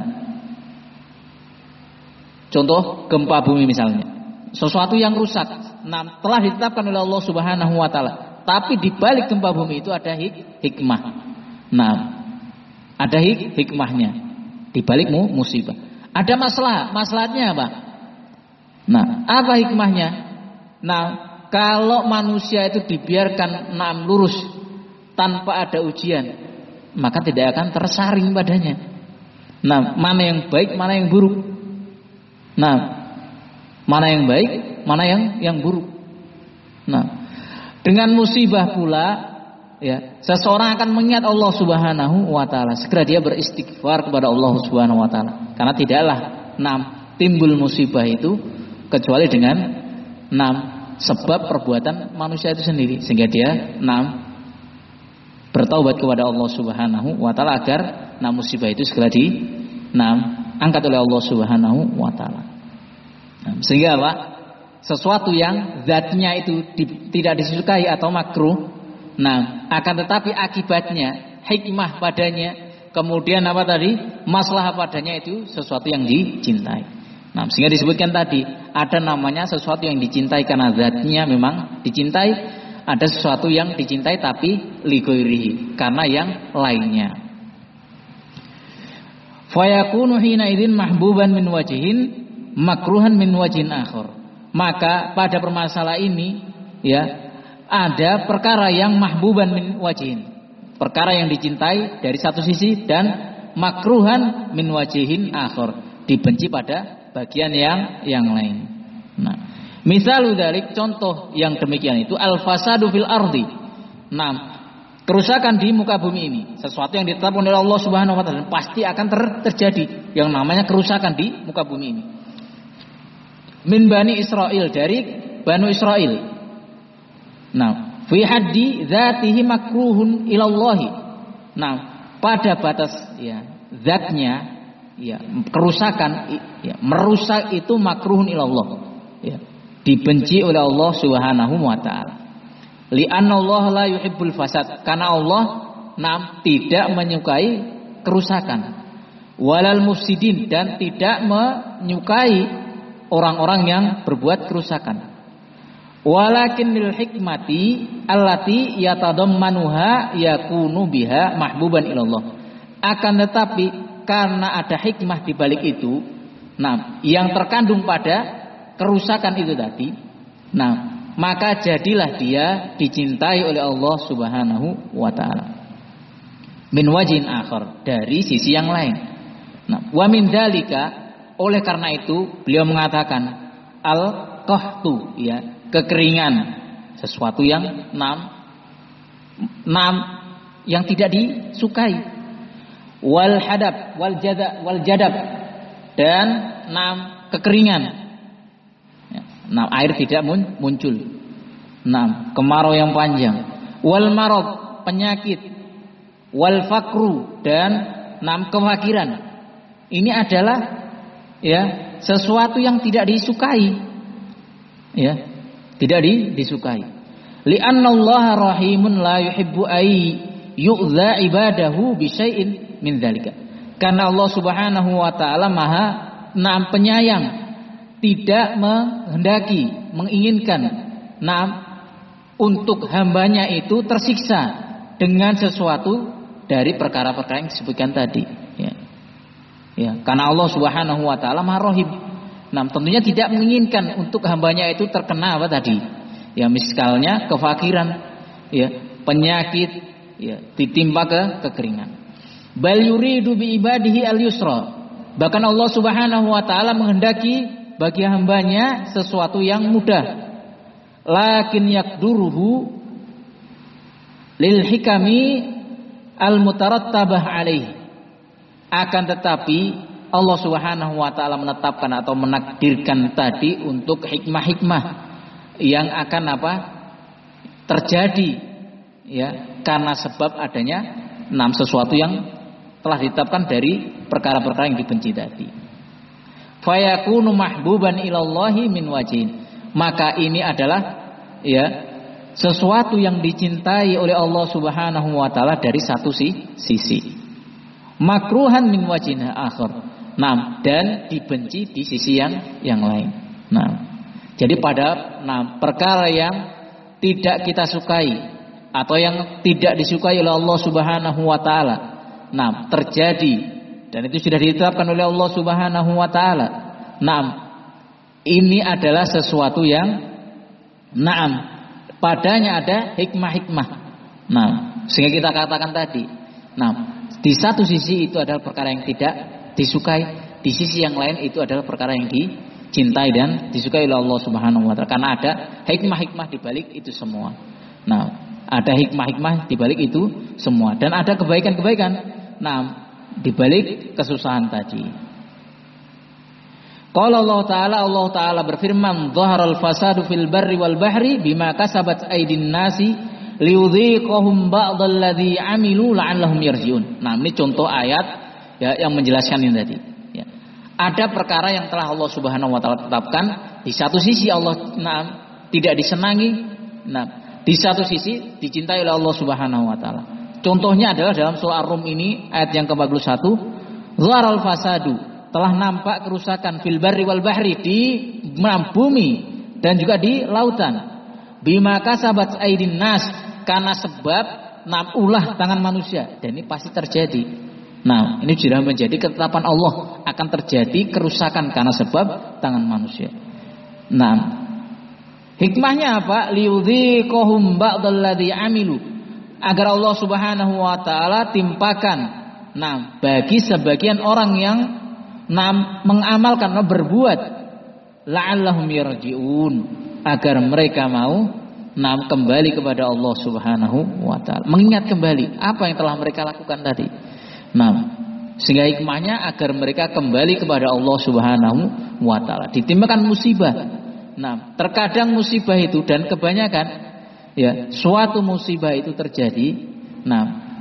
contoh gempa bumi misalnya. Sesuatu yang rusak, nah, telah ditetapkan oleh Allah Subhanahu wa taala. Tapi di balik gempa bumi itu ada hik hikmah. Nah, ada hik hikmahnya di balik musibah. Ada masalah, masalahnya apa? Nah, apa hikmahnya? Nah, kalau manusia itu dibiarkan nam lurus tanpa ada ujian, maka tidak akan tersaring padanya. Nah, mana yang baik, mana yang buruk. Nah, mana yang baik, mana yang yang buruk. Nah, dengan musibah pula ya, seseorang akan mengingat Allah Subhanahu wa taala, segera dia beristighfar kepada Allah Subhanahu wa taala. Karena tidaklah enam timbul musibah itu kecuali dengan enam sebab perbuatan manusia itu sendiri, sehingga dia enam bertaubat kepada Allah Subhanahu wa taala agar enam musibah itu segera di enam angkat oleh Allah Subhanahu wa taala. Nah, sehingga apa? Sesuatu yang zatnya itu di, tidak disukai atau makruh, nah akan tetapi akibatnya hikmah padanya, kemudian apa tadi maslahah padanya itu sesuatu yang dicintai. Nah, sehingga disebutkan tadi ada namanya sesuatu yang dicintai karena zatnya memang dicintai, ada sesuatu yang dicintai tapi li ghairihi karena yang lainnya. Fayakunu hina idzin mahbuban min wajhin makruhan min wajhin akhar. Maka pada permasalahan ini ya ada perkara yang mahbuban min wajhin, perkara yang dicintai dari satu sisi, dan makruhan min wajhin akhar, dibenci pada bagian yang yang lain. Nah, misalul dzalik, contoh yang demikian itu al fasadu fil ardi. Nah, kerusakan di muka bumi ini sesuatu yang ditetapkan oleh Allah Subhanahu wa taala, pasti akan ter terjadi yang namanya kerusakan di muka bumi ini. Min Bani Israel, dari Banu Israel. Nah, fi haddi dzatihi makruhun ilallahi. Nah, pada batas ya zatnya ya, kerusakan, ya, merusak itu makruhun ilallah, ya, dibenci oleh Allah Subhanahu wa taala. Li'anna Allah la yuhibbul fasad, karena Allah nam tidak menyukai kerusakan. Walal mufsidin, dan tidak menyukai orang-orang yang berbuat kerusakan. Walakin lil hikmati allati yatadammanuha yakunu biha mahbuban ilallah. Akan tetapi karena ada hikmah di balik itu, nah, yang terkandung pada kerusakan itu tadi, nah, maka jadilah dia dicintai oleh Allah Subhanahu wa taala. Min wajhin akhar, dari sisi yang lain. Nah, wa min dzalika, oleh karena itu beliau mengatakan al-qahtu, ya, kekeringan, sesuatu yang nam nam yang tidak disukai. Wal hadab wal jadab wal jadab, dan nam kekeringan. Nah, air tidak muncul. Nah, kemarau yang panjang. Wal marad, penyakit. Wal fakru, dan nam kefakiran. Ini adalah, ya, sesuatu yang tidak disukai. Ya, tidak di, disukai. Li'anna Allah rahimun la yuhibbu ay yu'dza ibadahu bi syai'in min dzalika. Karena Allah Subhanahu wa taala Maha nam penyayang, tidak menghendaki, menginginkan nah, untuk hambanya itu tersiksa dengan sesuatu dari perkara-perkara yang disebutkan tadi, ya. Ya, karena Allah Subhanahu wa taala Maha Rahim. Nah, tentunya tidak menginginkan untuk hambanya itu terkena apa tadi? Ya, misalnya kefakiran, ya, penyakit, ya, ditimpa ke kekeringan. Bal yuridu bi ibadihi al-yusra. Bahkan Allah Subhanahu wa taala menghendaki bagi hambanya sesuatu yang mudah. Lakin yakduruhu lil hikami al mutarattabah alaih. Akan tetapi Allah Subhanahu wa taala menetapkan atau menakdirkan tadi untuk hikmah-hikmah yang akan apa? Terjadi, ya, karena sebab adanya enam sesuatu yang telah ditetapkan dari perkara-perkara yang dibenci tadi. Fayakunu mahbuban ilallahi min wajhin. Maka ini adalah, ya, sesuatu yang dicintai oleh Allah Subhanahu wa taala dari satu sisi. Makruhan min wajhin akhar. Nah, dan dibenci di sisi yang yang lain. Nah, jadi pada nah perkara yang tidak kita sukai atau yang tidak disukai oleh Allah Subhanahu wa taala, nah, terjadi, dan itu sudah ditetapkan oleh Allah Subhanahu wa taala. Naam, ini adalah sesuatu yang naam, padanya ada hikmah-hikmah. Nah, sehingga kita katakan tadi, nah, di satu sisi itu adalah perkara yang tidak disukai, di sisi yang lain itu adalah perkara yang dicintai dan disukai oleh Allah Subhanahu wa taala. Karena ada hikmah-hikmah di balik itu semua. Nah, ada hikmah-hikmah di balik itu semua, dan ada kebaikan-kebaikan, nah, di balik kesusahan tadi. Qala Allah Ta'ala, Allah Ta'ala berfirman, "Dhaharal fasadu fil barri wal bahri bima kasabat aydin nasi liyudhiqahum ba'dal ladzi 'amilu la'allahum yarji'un." Nah, ini contoh ayat, ya, yang menjelaskan ini tadi, ya. Ada perkara yang telah Allah Subhanahu wa taala tetapkan, di satu sisi Allah nah, tidak disenangi, nah, di satu sisi dicintai oleh Allah Subhanahu wa taala. Contohnya adalah dalam surah Ar-Rum ini ayat yang ke empat puluh satu, "Dhaharal fasadu", telah nampak kerusakan, fil barri wal bahri, di bumi dan juga di lautan, bima kasabat aydin nas, karena sebab nam ulah tangan manusia, dan ini pasti terjadi. Nah, ini sudah menjadi ketetapan Allah, akan terjadi kerusakan karena sebab tangan manusia. Nah, hikmahnya apa? Liyudhiqahum ba'dal ladzi 'amilu, agar Allah Subhanahu wa taala timpakan, nah, bagi sebagian orang yang nah, mengamalkan, nah, berbuat, la'allahum yarji'un, agar mereka mau nah, kembali kepada Allah Subhanahu wa taala, mengingat kembali apa yang telah mereka lakukan tadi. Nah, sehingga hikmahnya agar mereka kembali kepada Allah Subhanahu wa taala, ditimpakan musibah. Nah, terkadang musibah itu, dan kebanyakan, ya, suatu musibah itu terjadi, nah,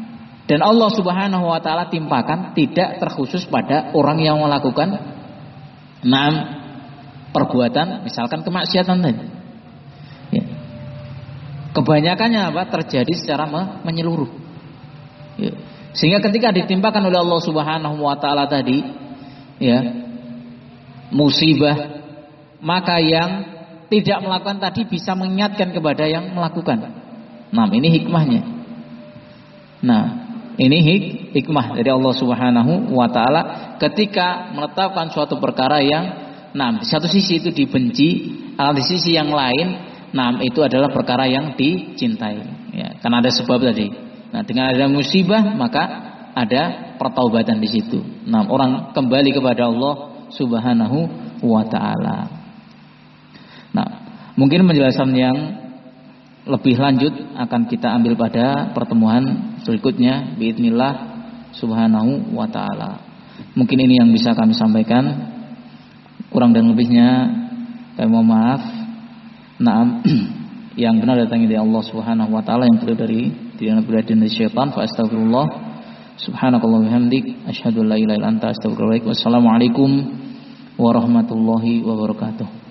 Dan Allah Subhanahu wa taala timpakan tidak terkhusus pada orang yang melakukan enam perbuatan misalkan kemaksiatan tadi. Ya. Kebanyakannya apa? Terjadi secara menyeluruh. Ya. Sehingga ketika ditimpakan oleh Allah Subhanahu wa taala tadi, ya, musibah, maka yang tidak melakukan tadi bisa mengingatkan kepada yang melakukan. Nah, ini hikmahnya. Nah, ini hik hikmah dari Allah Subhanahu wa taala ketika menetapkan suatu perkara yang nah di satu sisi itu dibenci, di sisi yang lain nah itu adalah perkara yang dicintai. Ya, karena ada sebab tadi. Nah, dengan ada musibah maka ada pertaubatan di situ. Nah, orang kembali kepada Allah Subhanahu wa taala. Nah, mungkin penjelasan yang lebih lanjut akan kita ambil pada pertemuan berikutnya biidznillah subhanahu wa ta'ala. Mungkin ini yang bisa kami sampaikan. Kurang dan lebihnya kami mohon maaf. Naam, yang benar datangnya dari Allah Subhanahu wa ta'ala, yang keliru dari tidak benar dari syaitan. Fa astagfirullah. Subhanakallah bihamdik asyhadu an la ilaha illa anta astaghfiruka wa atubu ilaik. Wassalamualaikum warahmatullahi wabarakatuh.